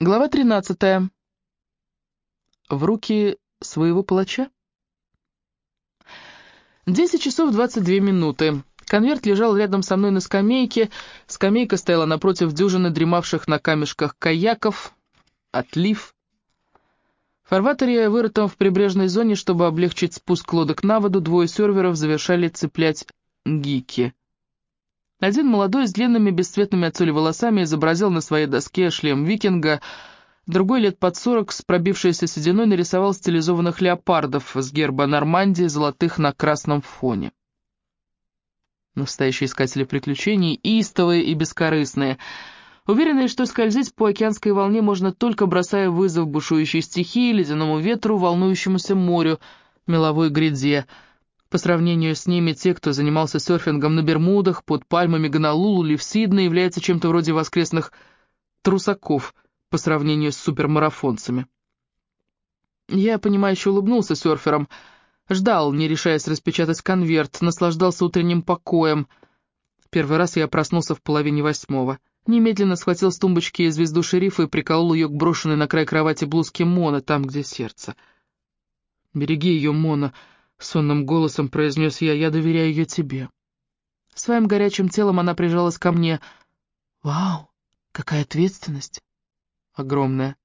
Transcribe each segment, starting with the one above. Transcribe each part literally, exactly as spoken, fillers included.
Глава тринадцатая. В руки своего палача? Десять часов двадцать две минуты. Конверт лежал рядом со мной на скамейке. Скамейка стояла напротив дюжины дремавших на камешках каяков. Отлив. В фарватере, вырытом в прибрежной зоне, чтобы облегчить спуск лодок на воду, двое серверов завершали цеплять гики. Один молодой с длинными бесцветными от соли волосами изобразил на своей доске шлем викинга, другой лет под сорок с пробившейся сединой нарисовал стилизованных леопардов с герба Нормандии, золотых на красном фоне. Настоящие искатели приключений, истовые и бескорыстные, уверенные, что скользить по океанской волне можно только бросая вызов бушующей стихии, ледяному ветру, волнующемуся морю, меловой гряде. По сравнению с ними, те, кто занимался серфингом на Бермудах, под пальмами Гонолулу или в Сиднее, являются чем-то вроде воскресных трусаков по сравнению с супермарафонцами. Я, понимающе улыбнулся серферам, ждал, не решаясь распечатать конверт, наслаждался утренним покоем. Первый раз я проснулся в половине восьмого. Немедленно схватил с тумбочки звезду шерифа и приколол ее к брошенной на край кровати блузке Мона, там, где сердце. «Береги ее, Мона», — сонным голосом произнес я, — «я доверяю ее тебе». Своим горячим телом она прижалась ко мне. «Вау, какая ответственность!» «Огромная».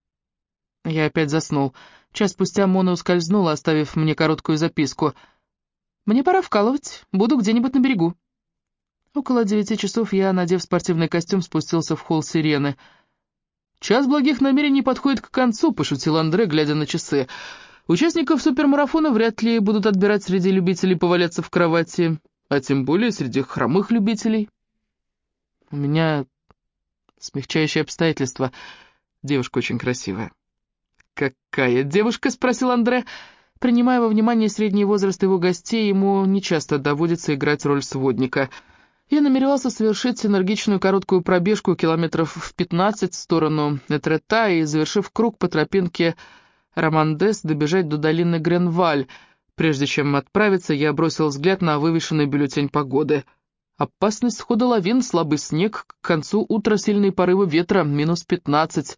Я опять заснул. Час спустя Мона ускользнула, оставив мне короткую записку. «Мне пора вкалывать, буду где-нибудь на берегу». Около девяти часов я, надев спортивный костюм, спустился в холл Сирены. «Час благих намерений подходит к концу», — пошутил Андре, глядя на часы. «Участников супермарафона вряд ли будут отбирать среди любителей поваляться в кровати, а тем более среди хромых любителей». «У меня смягчающее обстоятельство. Девушка очень красивая». «Какая девушка?» — спросил Андре. Принимая во внимание средний возраст его гостей, ему нечасто доводится играть роль сводника. Я намеревался совершить энергичную короткую пробежку километров в пятнадцать в сторону Этрета и, завершив круг по тропинке Романдес, добежать до долины Гренваль. Прежде чем отправиться, я бросил взгляд на вывешенный бюллетень погоды. Опасность схода лавин, слабый снег, к концу утра сильные порывы ветра, минус пятнадцать.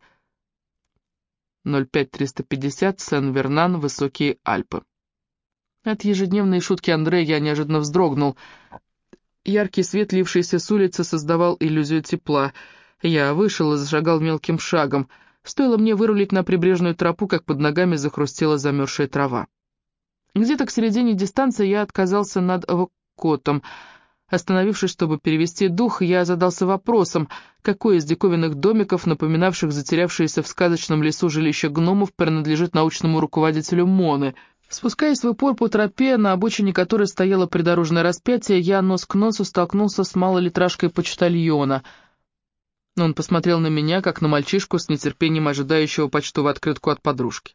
ноль пять триста пятьдесят, Сен-Вернан, Высокие Альпы. От ежедневной шутки Андре я неожиданно вздрогнул. Яркий свет, лившийся с улицы, создавал иллюзию тепла. Я вышел и зашагал мелким шагом. Стоило мне вырулить на прибрежную тропу, как под ногами захрустела замерзшая трава. Где-то к середине дистанции я отказался над Авокотом. Остановившись, чтобы перевести дух, я задался вопросом, какой из диковинных домиков, напоминавших затерявшиеся в сказочном лесу жилище гномов, принадлежит научному руководителю Моны. Спускаясь в упор по тропе, на обочине которой стояло придорожное распятие, я нос к носу столкнулся с малолитражкой почтальона. Он посмотрел на меня, как на мальчишку с нетерпением ожидающего почтовую открытку от подружки.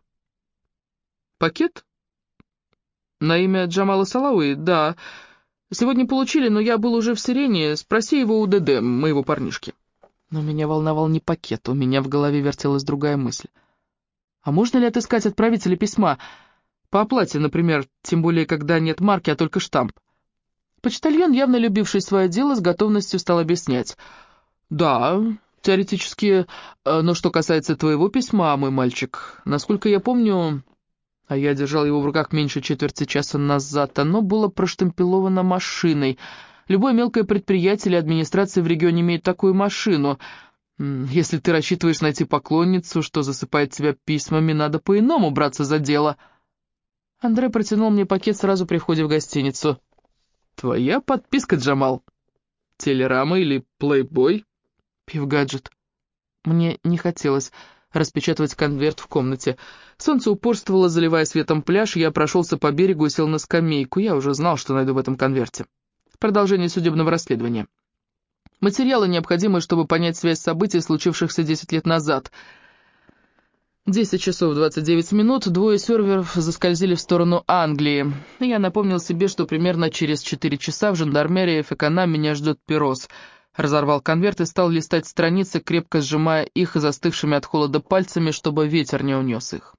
«Пакет? На имя Джамала Салауи? Да. Сегодня получили, но я был уже в Сирене. Спроси его у ДД, моего парнишки». Но меня волновал не пакет, у меня в голове вертелась другая мысль. А можно ли отыскать отправителя письма? По оплате, например, тем более, когда нет марки, а только штамп. Почтальон, явно любивший свое дело, с готовностью стал объяснять. «Да, теоретически, но что касается твоего письма, мой мальчик, насколько я помню, а я держал его в руках меньше четверти часа назад, оно было проштампиловано машиной. Любое мелкое предприятие или администрация в регионе имеет такую машину. Если ты рассчитываешь найти поклонницу, что засыпает тебя письмами, надо по-иному браться за дело». Андре протянул мне пакет сразу при входе в гостиницу. «Твоя подписка, Джамал. Телерама или плейбой?» «Пивгаджет». Мне не хотелось распечатывать конверт в комнате. Солнце упорствовало, заливая светом пляж, я прошелся по берегу и сел на скамейку. Я уже знал, что найду в этом конверте. Продолжение судебного расследования. Материалы, необходимые, чтобы понять связь событий, случившихся десять лет назад. Десять часов двадцать девять минут, двое серверов заскользили в сторону Англии. Я напомнил себе, что примерно через четыре часа в жандармерии Фекана меня ждет Пирос. Разорвал конверт и стал листать страницы, крепко сжимая их застывшими от холода пальцами, чтобы ветер не унес их.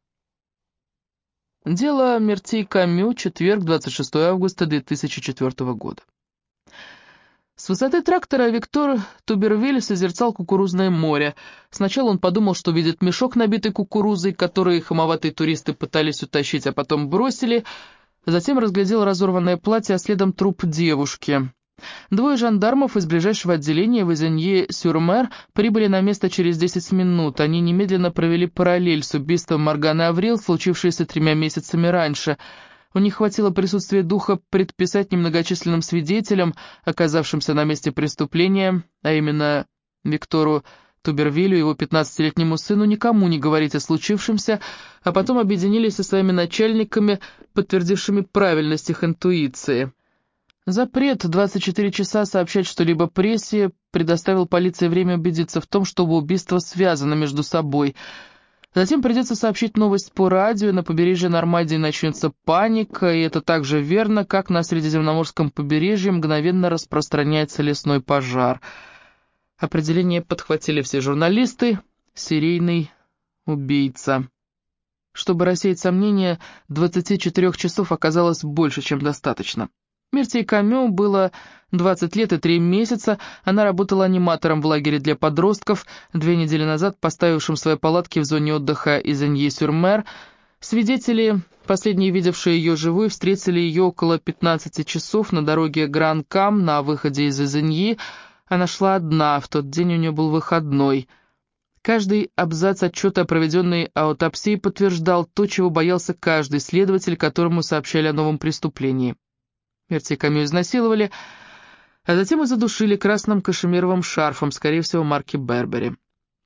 Дело Мертей Камю, четверг, двадцать шестого августа две тысячи четвёртого года. С высоты трактора Виктор Тубервиль созерцал кукурузное море. Сначала он подумал, что видит мешок, набитый кукурузой, который хамоватые туристы пытались утащить, а потом бросили. Затем разглядел разорванное платье, а следом труп девушки. Двое жандармов из ближайшего отделения в Изенье-Сюр-Мер прибыли на место через десять минут. Они немедленно провели параллель с убийством Морганы Аврил, случившееся тремя месяцами раньше. У них хватило присутствия духа предписать немногочисленным свидетелям, оказавшимся на месте преступления, а именно Виктору Тубервилю и его пятнадцатилетнему сыну, никому не говорить о случившемся, а потом объединились со своими начальниками, подтвердившими правильность их интуиции. Запрет двадцать четыре часа сообщать что-либо прессе предоставил полиции время убедиться в том, что оба убийства связаны между собой. Затем придется сообщить новость по радио, на побережье Нормандии начнется паника, и это так же верно, как на Средиземноморском побережье мгновенно распространяется лесной пожар. Определение подхватили все журналисты. Серийный убийца. Чтобы рассеять сомнения, двадцати четырёх часов оказалось больше, чем достаточно. Миртей Камю было двадцать лет и три месяца, она работала аниматором в лагере для подростков, две недели назад поставившим свои палатки в зоне отдыха Изенье-Сюр-Мер. Свидетели, последние видевшие ее живой, встретили ее около пятнадцати часов на дороге Гран-Кам на выходе из Изеньи. Она шла одна, в тот день у нее был выходной. Каждый абзац отчета о проведенной аутопсии подтверждал то, чего боялся каждый следователь, которому сообщали о новом преступлении. Миртей Камю изнасиловали, а затем и задушили красным кашемировым шарфом, скорее всего, марки Бербери.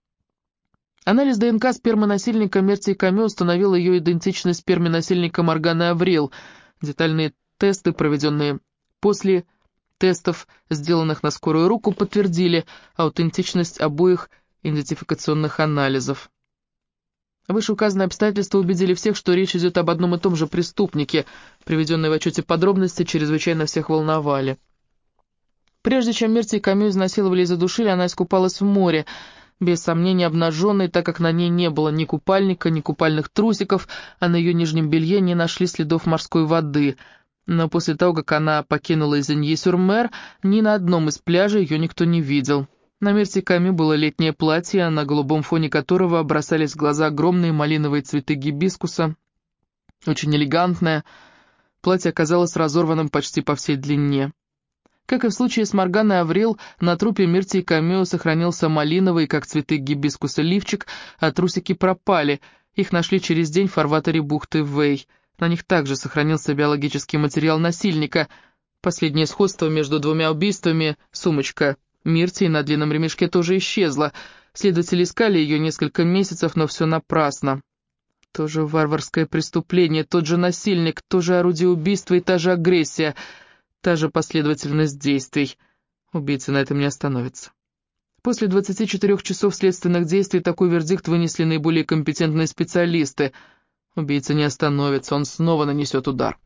Анализ ДНК спермы насильника Миртей Камю установил ее идентичность сперме насильника Морганы Аврил. Детальные тесты, проведенные после тестов, сделанных на скорую руку, подтвердили аутентичность обоих идентификационных анализов. Вышеуказанные обстоятельства убедили всех, что речь идет об одном и том же преступнике. Приведенные в отчете подробности чрезвычайно всех волновали. Прежде чем Миртей Камю изнасиловали и задушили, она искупалась в море, без сомнения обнаженной, так как на ней не было ни купальника, ни купальных трусиков, а на ее нижнем белье не нашли следов морской воды. Но после того, как она покинула Изенье-Сюр-Мер, ни на одном из пляжей ее никто не видел. На Миртей Камю было летнее платье, на голубом фоне которого бросались в глаза огромные малиновые цветы гибискуса. Очень элегантное. Платье оказалось разорванным почти по всей длине. Как и в случае с Морганой Аврил, на трупе Миртей Камю сохранился малиновый, как цветы гибискуса, лифчик, а трусики пропали. Их нашли через день в фарватере бухты Вэй. На них также сохранился биологический материал насильника. Последнее сходство между двумя убийствами — сумочка Миртей на длинном ремешке — тоже исчезла. Следователи искали ее несколько месяцев, но все напрасно. Тоже варварское преступление, тот же насильник, то же орудие убийства и та же агрессия, та же последовательность действий. Убийца на этом не остановится. После двадцати четырёх часов следственных действий такой вердикт вынесли наиболее компетентные специалисты. Убийца не остановится, он снова нанесет удар.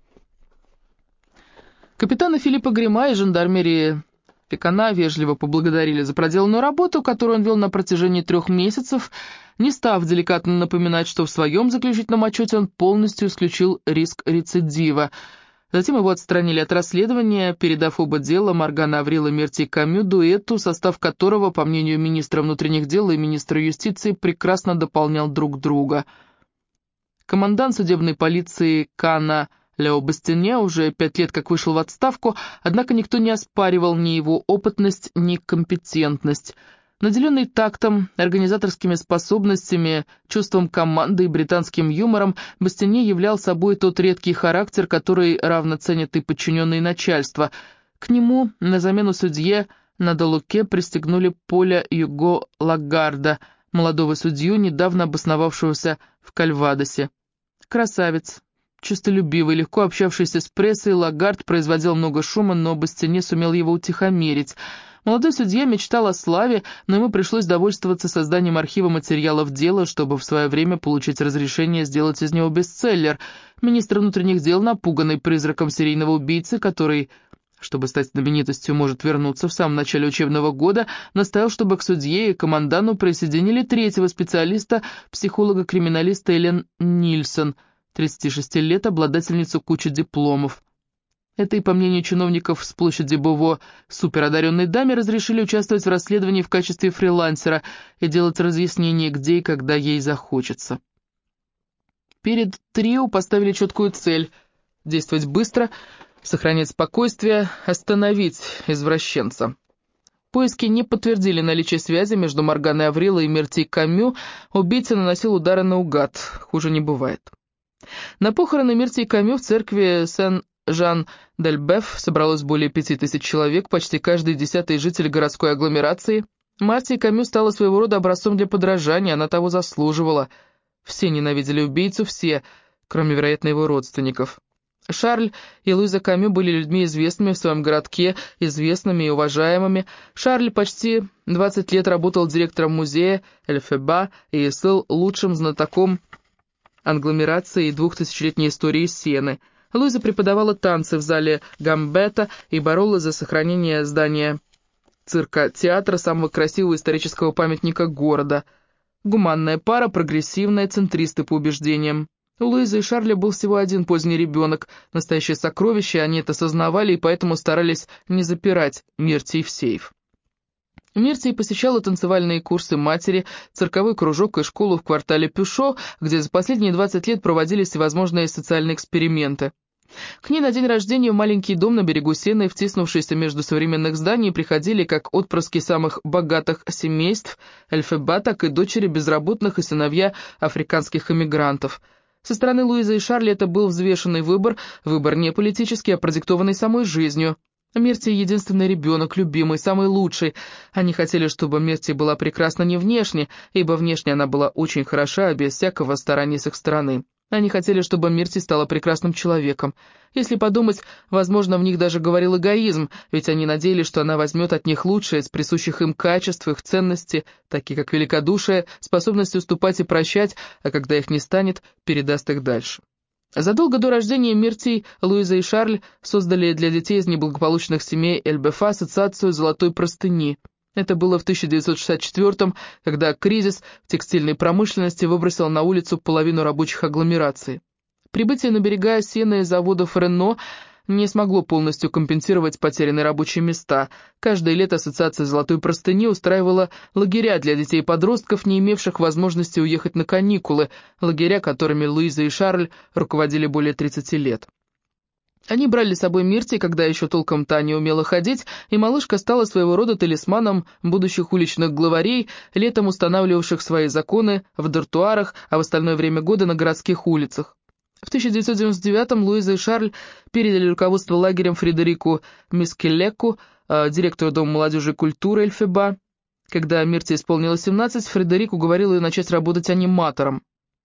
Капитана Филиппа Грима и жандармерии Пекана вежливо поблагодарили за проделанную работу, которую он вел на протяжении трех месяцев, не став деликатно напоминать, что в своем заключительном отчете он полностью исключил риск рецидива. Затем его отстранили от расследования, передав оба дела Морганы Аврил и Миртей Камю дуэту, состав которого, по мнению министра внутренних дел и министра юстиции, прекрасно дополнял друг друга. Командант судебной полиции Кана Лео Бастине уже пять лет как вышел в отставку, однако никто не оспаривал ни его опытность, ни компетентность. Наделенный тактом, организаторскими способностями, чувством команды и британским юмором, Бастине являл собой тот редкий характер, который равно ценят и подчиненные начальства. К нему на замену судье на Долуке пристегнули Поля Юго Лагарда, молодого судью, недавно обосновавшегося в Кальвадосе. Красавец. Честолюбивый, легко общавшийся с прессой, Лагард производил много шума, но Бастине сумел его утихомирить. Молодой судья мечтал о славе, но ему пришлось довольствоваться созданием архива материалов дела, чтобы в свое время получить разрешение сделать из него бестселлер. Министр внутренних дел, напуганный призраком серийного убийцы, который, чтобы стать знаменитостью, может вернуться в самом начале учебного года, настоял, чтобы к судье и командану присоединили третьего специалиста, психолога-криминалиста Элен Нильсон, тридцати шести лет, обладательницу кучи дипломов. Этой, по мнению чиновников с площади Бово, суперодаренной даме разрешили участвовать в расследовании в качестве фрилансера и делать разъяснения, где и когда ей захочется. Перед трио поставили четкую цель – действовать быстро, сохранять спокойствие, остановить извращенца. Поиски не подтвердили наличие связи между Морганой Аврило и Миртей Камю, убийца наносил удары наугад, хуже не бывает. На похороны Миртей Камю в церкви Сен-Жан-дель-Беф собралось более пяти тысяч человек, почти каждый десятый житель городской агломерации. Мартия Камю стала своего рода образцом для подражания, она того заслуживала. Все ненавидели убийцу, все, кроме, вероятно, его родственников. Шарль и Луиза Камю были людьми известными в своем городке, известными и уважаемыми. Шарль почти двадцать лет работал директором музея Эльфеба и стал лучшим знатоком англомерации и двухтысячелетней истории Сены. Луиза преподавала танцы в зале Гамбета и боролась за сохранение здания цирка-театра, самого красивого исторического памятника города. Гуманная пара, прогрессивная, центристы по убеждениям. У Луизы и Шарля был всего один поздний ребенок, настоящее сокровище, они это сознавали и поэтому старались не запирать Миртий в сейф. Миртий посещала танцевальные курсы матери, цирковой кружок и школу в квартале Пюшо, где за последние двадцать лет проводились всевозможные социальные эксперименты. К ней на день рождения в маленький дом на берегу Сены, втиснувшийся между современных зданий, приходили как отпрыски самых богатых семейств Эльфеба, так и дочери безработных и сыновья африканских эмигрантов. Со стороны Луизы и Шарля это был взвешенный выбор, выбор не политический, а продиктованный самой жизнью. Миртий — единственный ребенок, любимый, самый лучший. Они хотели, чтобы Миртий была прекрасна не внешне, ибо внешне она была очень хороша, без всякого старания с их стороны. Они хотели, чтобы Миртий стала прекрасным человеком. Если подумать, возможно, в них даже говорил эгоизм, ведь они надеялись, что она возьмет от них лучшее из присущих им качеств, их ценности, такие как великодушие, способность уступать и прощать, а когда их не станет, передаст их дальше. Задолго до рождения Миртий, Луиза и Шарль создали для детей из неблагополучных семей Эльбефа ассоциацию «Золотой простыни». Это было в тысяча девятьсот шестьдесят четвёртом, когда кризис в текстильной промышленности выбросил на улицу половину рабочих агломераций. Прибытие на берега Сены заводов Рено не смогло полностью компенсировать потерянные рабочие места. Каждое лето ассоциация «Золотой простыни» устраивала лагеря для детей и подростков, не имевших возможности уехать на каникулы, лагеря, которыми Луиза и Шарль руководили более тридцати лет. Они брали с собой Миртий, когда еще толком та не умела ходить, и малышка стала своего рода талисманом будущих уличных главарей, летом устанавливавших свои законы в дартуарах, а в остальное время года на городских улицах. В тысяча девятьсот девяносто девятом Луиза и Шарль передали руководство лагерем Фредерику Мискелеку, директору Дома молодежи и культуры Эльфеба. Когда Миртий исполнилось семнадцать, Фредерик уговорил ее начать работать аниматором.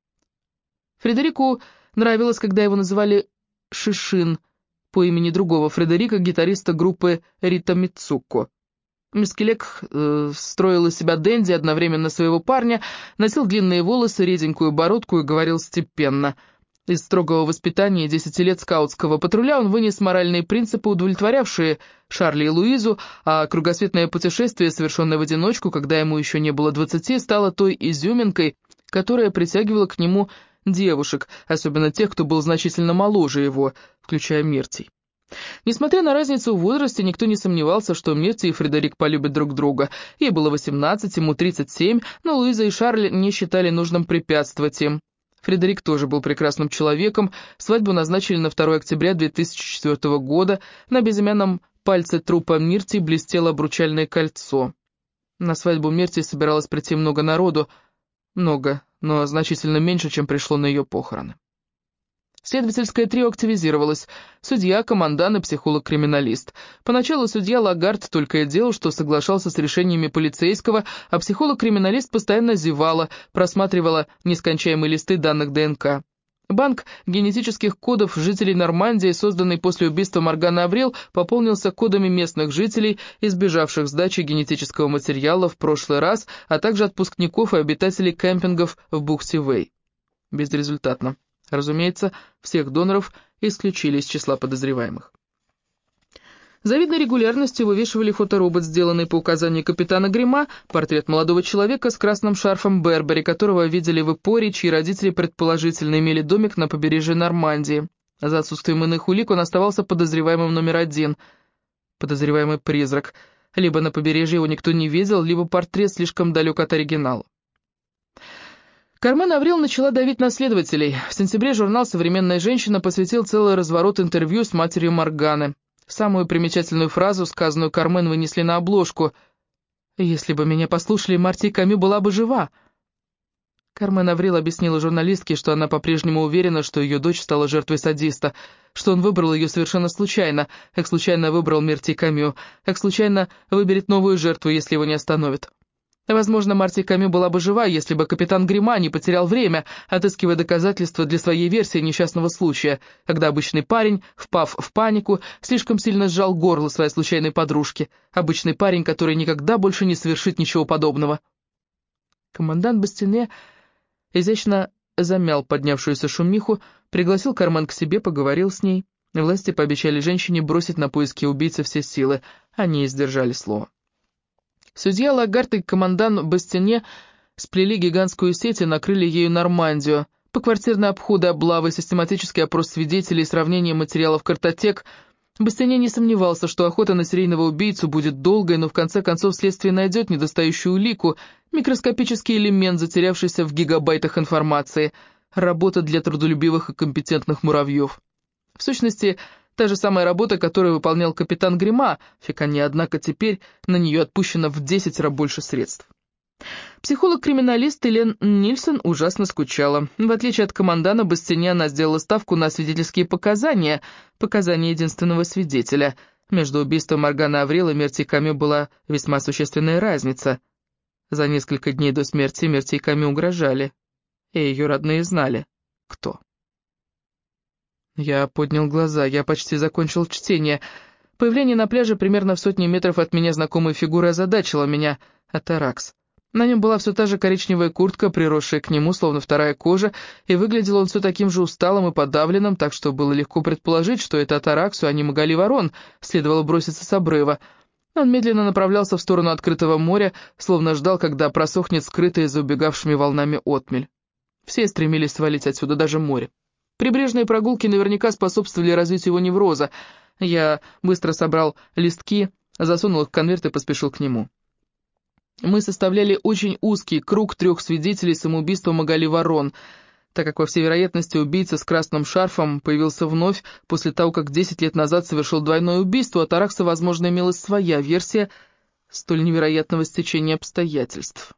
Фредерику нравилось, когда его называли Шишин, по имени другого Фредерика, гитариста группы Рита Мицуко. Мискелек э, строил из себя денди, одновременно своего парня, носил длинные волосы, реденькую бородку и говорил степенно. Из строгого воспитания и десяти лет скаутского патруля он вынес моральные принципы, удовлетворявшие Шарли и Луизу, а кругосветное путешествие, совершенное в одиночку, когда ему еще не было двадцати, стало той изюминкой, которая притягивала к нему девушек, особенно тех, кто был значительно моложе его, включая Миртий. Несмотря на разницу в возрасте, никто не сомневался, что Миртий и Фредерик полюбят друг друга. Ей было восемнадцать, ему тридцать семь, но Луиза и Шарль не считали нужным препятствовать им. Фредерик тоже был прекрасным человеком, свадьбу назначили на второе октября две тысячи четвёртого года, на безымянном пальце трупа Миртий блестело обручальное кольцо. На свадьбу Миртий собиралось прийти много народу, много, но значительно меньше, чем пришло на ее похороны. Следовательское трио активизировалось. Судья, командант и психолог-криминалист. Поначалу судья Лагард только и делал, что соглашался с решениями полицейского, а психолог-криминалист постоянно зевала, просматривала нескончаемые листы данных ДНК. Банк генетических кодов жителей Нормандии, созданный после убийства Морганы Аврил, пополнился кодами местных жителей, избежавших сдачи генетического материала в прошлый раз, а также отпускников и обитателей кемпингов в бухте Вэй. Безрезультатно. Разумеется, всех доноров исключили из числа подозреваемых. С завидной регулярностью вывешивали фоторобот, сделанный по указанию капитана Грима, портрет молодого человека с красным шарфом Бербери, которого видели в Иппоре, чьи родители предположительно имели домик на побережье Нормандии. За отсутствием иных улик он оставался подозреваемым номер один. Подозреваемый призрак. Либо на побережье его никто не видел, либо портрет слишком далек от оригинала. Кармен Аврил начала давить на следователей. В сентябре журнал «Современная женщина» посвятил целый разворот интервью с матерью Морганы. Самую примечательную фразу, сказанную Кармен, вынесли на обложку. «Если бы меня послушали, Марти Камю была бы жива». Кармен Аврил объяснила журналистке, что она по-прежнему уверена, что ее дочь стала жертвой садиста, что он выбрал ее совершенно случайно, как случайно выбрал Марти Камю, как случайно выберет новую жертву, если его не остановят. Возможно, Марти Камю была бы жива, если бы капитан Грима не потерял время, отыскивая доказательства для своей версии несчастного случая, когда обычный парень, впав в панику, слишком сильно сжал горло своей случайной подружки, обычный парень, который никогда больше не совершит ничего подобного. Командант Бастине изящно замял поднявшуюся шумиху, пригласил Кармен к себе, поговорил с ней. Власти пообещали женщине бросить на поиски убийцы все силы, они сдержали слово. Судья Лагард и командант Бастине сплели гигантскую сеть и накрыли ею Нормандию. Поквартирные обходы, облавы, систематический опрос свидетелей, сравнение материалов картотек. Бастине не сомневался, что охота на серийного убийцу будет долгой, но в конце концов следствие найдет недостающую улику, микроскопический элемент, затерявшийся в гигабайтах информации, работа для трудолюбивых и компетентных муравьев. В сущности, та же самая работа, которую выполнял капитан Грима, фиканье, однако теперь на нее отпущено в десять раз больше средств. Психолог-криминалист Элен Нильсон ужасно скучала. В отличие от командана Бастине, она сделала ставку на свидетельские показания, показания единственного свидетеля. Между убийством Морганы Аврил и Марти Камю была весьма существенная разница. За несколько дней до смерти Марти Камю угрожали, и ее родные знали, кто. Я поднял глаза, я почти закончил чтение. Появление на пляже примерно в сотне метров от меня знакомой фигуры озадачило меня. Атаракс. На нем была все та же коричневая куртка, приросшая к нему, словно вторая кожа, и выглядел он все таким же усталым и подавленным, так что было легко предположить, что это Атараксу, а не Магали Ворон, следовало броситься с обрыва. Он медленно направлялся в сторону открытого моря, словно ждал, когда просохнет скрытая за убегавшими волнами отмель. Все стремились свалить отсюда, даже море. Прибрежные прогулки наверняка способствовали развитию его невроза. Я быстро собрал листки, засунул их в конверт и поспешил к нему. Мы составляли очень узкий круг трех свидетелей самоубийства Магали Ворон, так как, во всей вероятности, убийца с красным шарфом появился вновь после того, как десять лет назад совершил двойное убийство, а Таракса, возможно, имелась своя версия столь невероятного стечения обстоятельств.